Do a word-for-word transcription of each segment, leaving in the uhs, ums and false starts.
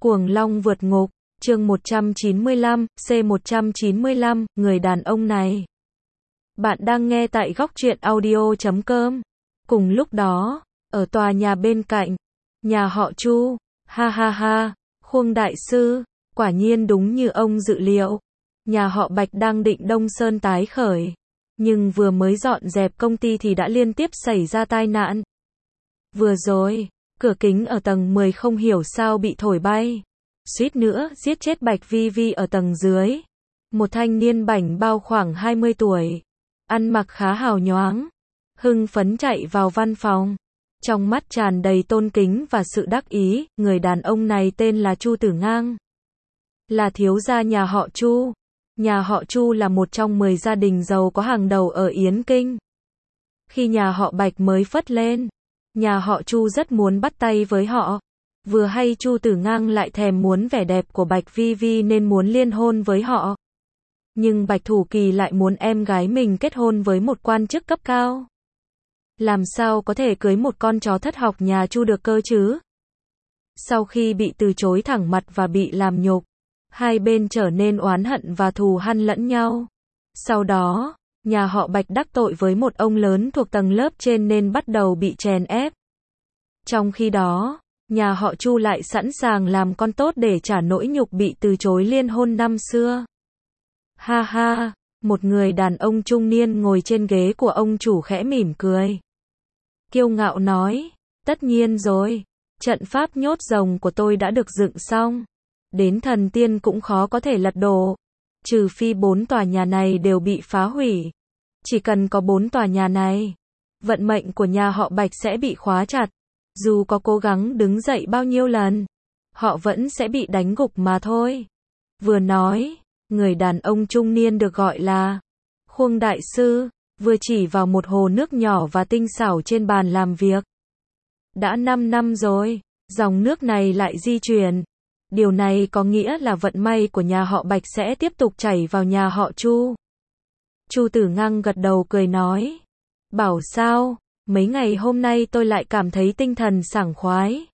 Cuồng Long vượt ngục, chương một trăm chín mươi lăm, C một trăm chín mươi lăm, người đàn ông này. Bạn đang nghe tại góc truyện audio chấm com. Cùng lúc đó, ở tòa nhà bên cạnh, nhà họ Chu, ha ha ha, Khuông đại sư, quả nhiên đúng như ông dự liệu. Nhà họ Bạch đang định Đông Sơn tái khởi, nhưng vừa mới dọn dẹp công ty thì đã liên tiếp xảy ra tai nạn. Vừa rồi, cửa kính ở tầng mười không hiểu sao bị thổi bay, suýt nữa giết chết Bạch Vi Vi ở tầng dưới. Một thanh niên bảnh bao khoảng hai mươi tuổi, ăn mặc khá hào nhoáng, hưng phấn chạy vào văn phòng, trong mắt tràn đầy tôn kính và sự đắc ý. Người đàn ông này tên là Chu Tử Ngang, là thiếu gia nhà họ Chu. Nhà họ Chu là một trong mười gia đình giàu có hàng đầu ở Yến Kinh. Khi nhà họ Bạch mới phất lên, nhà họ Chu rất muốn bắt tay với họ. Vừa hay Chu Tử Ngang lại thèm muốn vẻ đẹp của Bạch Vi Vi nên muốn liên hôn với họ. Nhưng Bạch Thủ Kỳ lại muốn em gái mình kết hôn với một quan chức cấp cao. Làm sao có thể cưới một con chó thất học nhà Chu được cơ chứ? Sau khi bị từ chối thẳng mặt và bị làm nhục, hai bên trở nên oán hận và thù hằn lẫn nhau. Sau đó, nhà họ Bạch đắc tội với một ông lớn thuộc tầng lớp trên nên bắt đầu bị chèn ép. Trong khi đó, nhà họ Chu lại sẵn sàng làm con tốt để trả nỗi nhục bị từ chối liên hôn năm xưa. Ha ha, một người đàn ông trung niên ngồi trên ghế của ông chủ khẽ mỉm cười, kiêu ngạo nói, tất nhiên rồi, trận pháp nhốt rồng của tôi đã được dựng xong. Đến thần tiên cũng khó có thể lật đổ, trừ phi bốn tòa nhà này đều bị phá hủy. Chỉ cần có bốn tòa nhà này, vận mệnh của nhà họ Bạch sẽ bị khóa chặt. Dù có cố gắng đứng dậy bao nhiêu lần, họ vẫn sẽ bị đánh gục mà thôi. Vừa nói, người đàn ông trung niên được gọi là Khuông đại sư, vừa chỉ vào một hồ nước nhỏ và tinh xảo trên bàn làm việc. Đã năm năm rồi, dòng nước này lại di chuyển. Điều này có nghĩa là vận may của nhà họ Bạch sẽ tiếp tục chảy vào nhà họ Chu. Chu Tử Ngang gật đầu cười nói, bảo sao, mấy ngày hôm nay tôi lại cảm thấy tinh thần sảng khoái.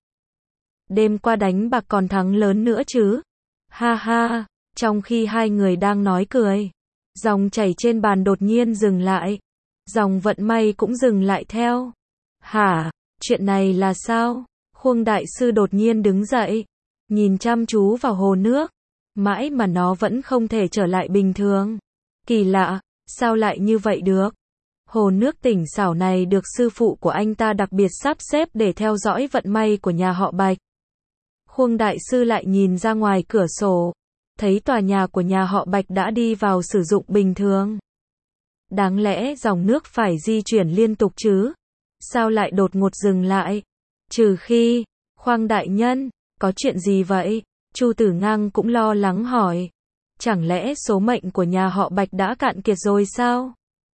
Đêm qua đánh bạc còn thắng lớn nữa chứ. Ha ha, trong khi hai người đang nói cười, dòng chảy trên bàn đột nhiên dừng lại. Dòng vận may cũng dừng lại theo. Hả, chuyện này là sao? Khuông đại sư đột nhiên đứng dậy, nhìn chăm chú vào hồ nước, mãi mà nó vẫn không thể trở lại bình thường. Kỳ lạ, sao lại như vậy được? Hồ nước tỉnh xảo này được sư phụ của anh ta đặc biệt sắp xếp để theo dõi vận may của nhà họ Bạch. Khuông đại sư lại nhìn ra ngoài cửa sổ, thấy tòa nhà của nhà họ Bạch đã đi vào sử dụng bình thường. Đáng lẽ dòng nước phải di chuyển liên tục chứ? Sao lại đột ngột dừng lại? Trừ khi, Khuông đại nhân, có chuyện gì vậy? Chu Tử Ngang cũng lo lắng hỏi. Chẳng lẽ số mệnh của nhà họ Bạch đã cạn kiệt rồi sao?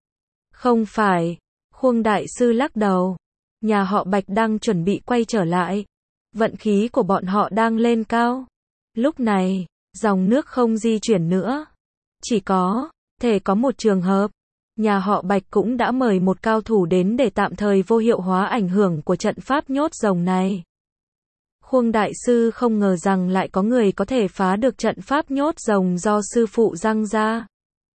Không phải, Khuông đại sư lắc đầu. Nhà họ Bạch đang chuẩn bị quay trở lại. Vận khí của bọn họ đang lên cao. Lúc này, dòng nước không di chuyển nữa. Chỉ có thể có một trường hợp. Nhà họ Bạch cũng đã mời một cao thủ đến để tạm thời vô hiệu hóa ảnh hưởng của trận pháp nhốt rồng này. Khuông đại sư không ngờ rằng lại có người có thể phá được trận pháp nhốt rồng do sư phụ giăng ra.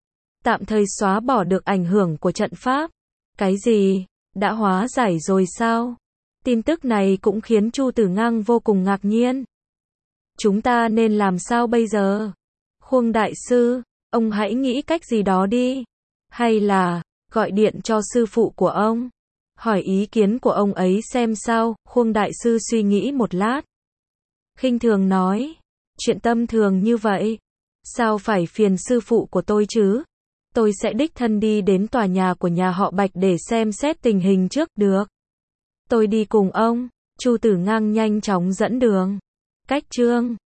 Tạm thời xóa bỏ được ảnh hưởng của trận pháp. Cái gì? Đã hóa giải rồi sao? Tin tức này cũng khiến Chu Tử Ngang vô cùng ngạc nhiên. Chúng ta nên làm sao bây giờ? Khuông đại sư, ông hãy nghĩ cách gì đó đi. Hay là, gọi điện cho sư phụ của ông, hỏi ý kiến của ông ấy xem sao. Khuông đại sư suy nghĩ một lát, khinh thường nói, chuyện tâm thường như vậy, sao phải phiền sư phụ của tôi chứ? Tôi sẽ đích thân đi đến tòa nhà của nhà họ Bạch để xem xét tình hình trước được. Tôi đi cùng ông. Chu Tử Ngang nhanh chóng dẫn đường. Cách chương